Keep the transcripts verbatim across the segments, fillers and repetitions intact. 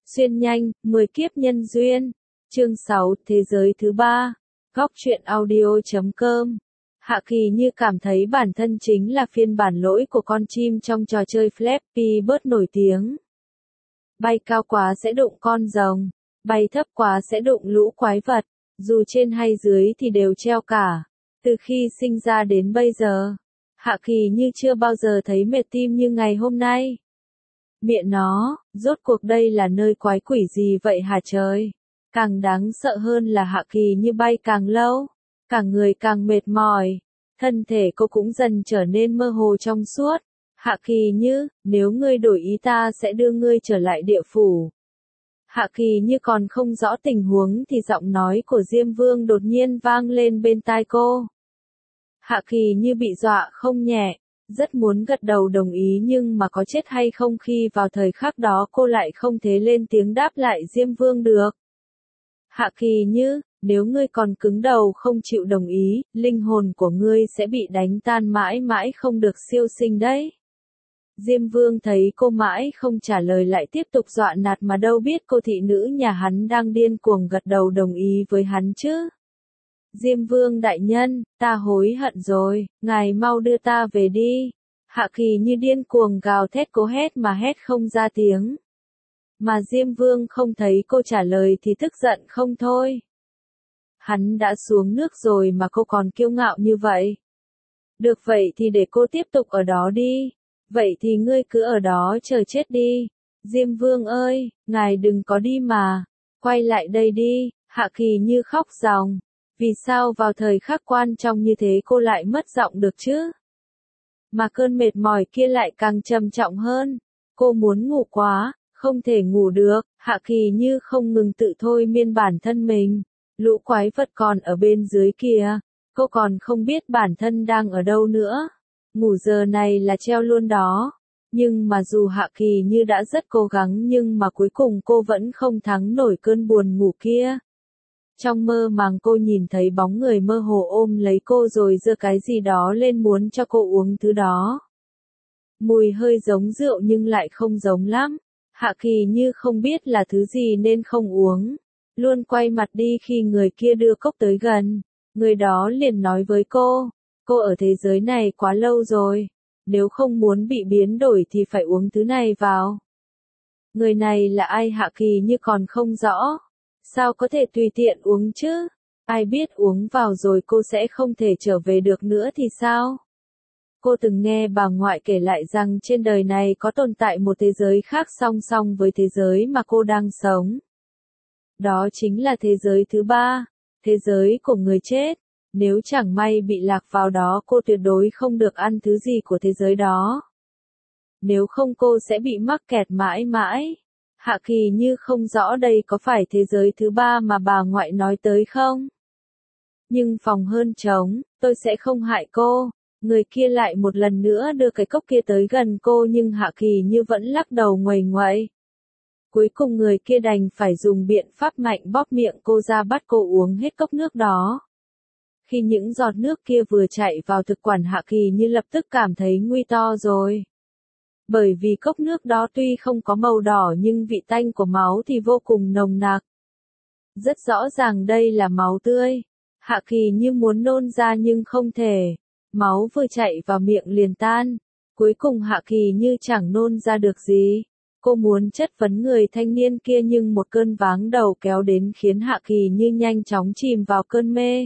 Xuyên nhanh, mười kiếp nhân duyên. Chương sáu, Thế giới thứ ba. Góc truyện audio chấm com. Hạ Kỳ Như cảm thấy bản thân chính là phiên bản lỗi của con chim trong trò chơi Flappy Bird nổi tiếng. Bay cao quá sẽ đụng con rồng, bay thấp quá sẽ đụng lũ quái vật, dù trên hay dưới thì đều treo cả. Từ khi sinh ra đến bây giờ, Hạ Kỳ Như chưa bao giờ thấy mệt tim như ngày hôm nay. Mẹ nó, rốt cuộc đây là nơi quái quỷ gì vậy hả trời? Càng đáng sợ hơn là Hạ Kỳ Như bay càng lâu, cả người càng mệt mỏi, thân thể cô cũng dần trở nên mơ hồ trong suốt. Hạ Kỳ Như, nếu ngươi đổi ý ta sẽ đưa ngươi trở lại địa phủ. Hạ Kỳ Như còn không rõ tình huống thì giọng nói của Diêm Vương đột nhiên vang lên bên tai cô. Hạ Kỳ Như bị dọa không nhẹ, rất muốn gật đầu đồng ý nhưng mà có chết hay không khi vào thời khắc đó cô lại không thể lên tiếng đáp lại Diêm Vương được. Hạ Kỳ Như, nếu ngươi còn cứng đầu không chịu đồng ý, linh hồn của ngươi sẽ bị đánh tan mãi mãi không được siêu sinh đấy. Diêm Vương thấy cô mãi không trả lời lại tiếp tục dọa nạt mà đâu biết cô thị nữ nhà hắn đang điên cuồng gật đầu đồng ý với hắn chứ. Diêm Vương đại nhân, ta hối hận rồi, ngài mau đưa ta về đi. Hạ Kỳ Như điên cuồng gào thét cố hét mà hét không ra tiếng. Mà Diêm Vương không thấy cô trả lời thì tức giận không thôi. Hắn đã xuống nước rồi mà cô còn kiêu ngạo như vậy. Được vậy thì để cô tiếp tục ở đó đi. Vậy thì ngươi cứ ở đó chờ chết đi. Diêm Vương ơi, ngài đừng có đi mà. Quay lại đây đi. Hạ Kỳ Như khóc ròng. Vì sao vào thời khắc quan trọng như thế cô lại mất giọng được chứ? Mà cơn mệt mỏi kia lại càng trầm trọng hơn. Cô muốn ngủ quá, không thể ngủ được. Hạ Kỳ Như không ngừng tự thôi miên bản thân mình. Lũ quái vật còn ở bên dưới kia. Cô còn không biết bản thân đang ở đâu nữa. Ngủ giờ này là treo luôn đó. Nhưng mà dù Hạ Kỳ Như đã rất cố gắng nhưng mà cuối cùng cô vẫn không thắng nổi cơn buồn ngủ kia. Trong mơ màng cô nhìn thấy bóng người mơ hồ ôm lấy cô rồi giơ cái gì đó lên muốn cho cô uống thứ đó. Mùi hơi giống rượu nhưng lại không giống lắm. Hạ Kỳ Như không biết là thứ gì nên không uống. Luôn quay mặt đi khi người kia đưa cốc tới gần. Người đó liền nói với cô. Cô ở thế giới này quá lâu rồi. Nếu không muốn bị biến đổi thì phải uống thứ này vào. Người này là ai Hạ Kỳ Như còn không rõ. Sao có thể tùy tiện uống chứ? Ai biết uống vào rồi cô sẽ không thể trở về được nữa thì sao? Cô từng nghe bà ngoại kể lại rằng trên đời này có tồn tại một thế giới khác song song với thế giới mà cô đang sống. Đó chính là thế giới thứ ba, thế giới của người chết. Nếu chẳng may bị lạc vào đó cô tuyệt đối không được ăn thứ gì của thế giới đó. Nếu không cô sẽ bị mắc kẹt mãi mãi. Hạ Kỳ Như không rõ đây có phải thế giới thứ ba mà bà ngoại nói tới không? Nhưng phòng hơn trống, tôi sẽ không hại cô. Người kia lại một lần nữa đưa cái cốc kia tới gần cô nhưng Hạ Kỳ Như vẫn lắc đầu nguầy nguậy. Cuối cùng người kia đành phải dùng biện pháp mạnh bóp miệng cô ra bắt cô uống hết cốc nước đó. Khi những giọt nước kia vừa chạy vào thực quản Hạ Kỳ Như lập tức cảm thấy nguy to rồi. Bởi vì cốc nước đó tuy không có màu đỏ nhưng vị tanh của máu thì vô cùng nồng nặc. Rất rõ ràng đây là máu tươi. Hạ Kỳ Như muốn nôn ra nhưng không thể. Máu vừa chạy vào miệng liền tan. Cuối cùng Hạ Kỳ Như chẳng nôn ra được gì. Cô muốn chất vấn người thanh niên kia nhưng một cơn váng đầu kéo đến khiến Hạ Kỳ Như nhanh chóng chìm vào cơn mê.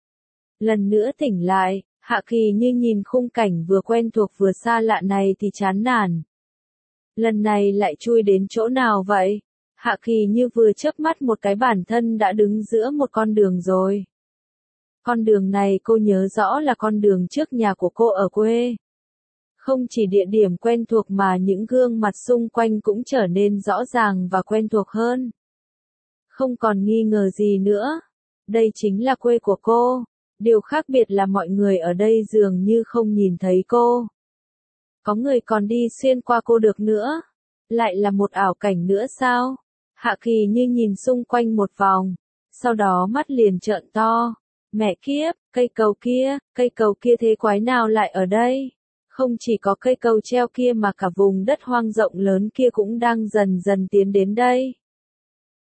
Lần nữa tỉnh lại, Hạ Kỳ Như nhìn khung cảnh vừa quen thuộc vừa xa lạ này thì chán nản. Lần này lại chui đến chỗ nào vậy? Hạ Kỳ Như vừa chớp mắt một cái bản thân đã đứng giữa một con đường rồi. Con đường này cô nhớ rõ là con đường trước nhà của cô ở quê. Không chỉ địa điểm quen thuộc mà những gương mặt xung quanh cũng trở nên rõ ràng và quen thuộc hơn. Không còn nghi ngờ gì nữa. Đây chính là quê của cô. Điều khác biệt là mọi người ở đây dường như không nhìn thấy cô. Có người còn đi xuyên qua cô được nữa. Lại là một ảo cảnh nữa sao? Hạ Kỳ Như nhìn xung quanh một vòng. Sau đó mắt liền trợn to. Mẹ kiếp, cây cầu kia, cây cầu kia thế quái nào lại ở đây? Không chỉ có cây cầu treo kia mà cả vùng đất hoang rộng lớn kia cũng đang dần dần tiến đến đây.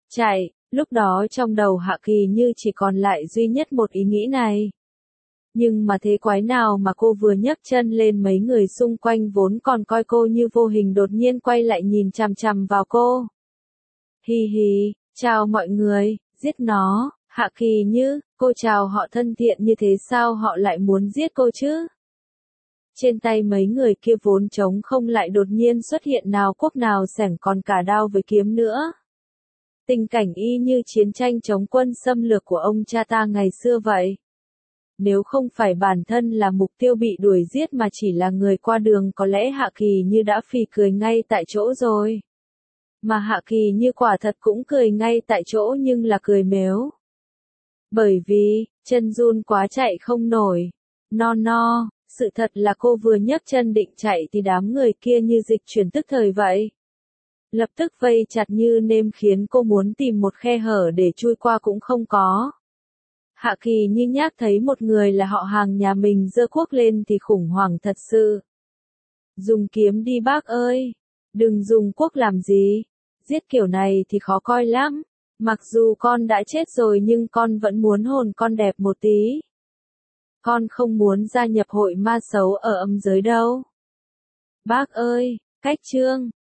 chạy, lúc đó trong đầu Hạ Kỳ Như chỉ còn lại duy nhất một ý nghĩ này. Nhưng mà thế quái nào mà cô vừa nhấc chân lên mấy người xung quanh vốn còn coi cô như vô hình đột nhiên quay lại nhìn chằm chằm vào cô. Hi hi, chào mọi người, giết nó, Hạ Kỳ Như, cô chào họ thân thiện như thế sao họ lại muốn giết cô chứ? Trên tay mấy người kia vốn trống không lại đột nhiên xuất hiện nào quốc nào xẻng còn cả đao với kiếm nữa. Tình cảnh y như chiến tranh chống quân xâm lược của ông cha ta ngày xưa vậy. Nếu không phải bản thân là mục tiêu bị đuổi giết mà chỉ là người qua đường có lẽ Hạ Kỳ Như đã phì cười ngay tại chỗ rồi. Mà Hạ Kỳ Như quả thật cũng cười ngay tại chỗ nhưng là cười mếu. Bởi vì, chân run quá chạy không nổi. No no, sự thật là cô vừa nhấc chân định chạy thì đám người kia như dịch chuyển tức thời vậy. Lập tức vây chặt như nêm khiến cô muốn tìm một khe hở để chui qua cũng không có. Hạ Kỳ Như nhác thấy một người là họ hàng nhà mình giơ cuốc lên thì khủng hoảng thật sự. Dùng kiếm đi bác ơi, đừng dùng cuốc làm gì, giết kiểu này thì khó coi lắm, mặc dù con đã chết rồi nhưng con vẫn muốn hồn con đẹp một tí. Con không muốn gia nhập hội ma xấu ở âm giới đâu. Bác ơi, cách chương.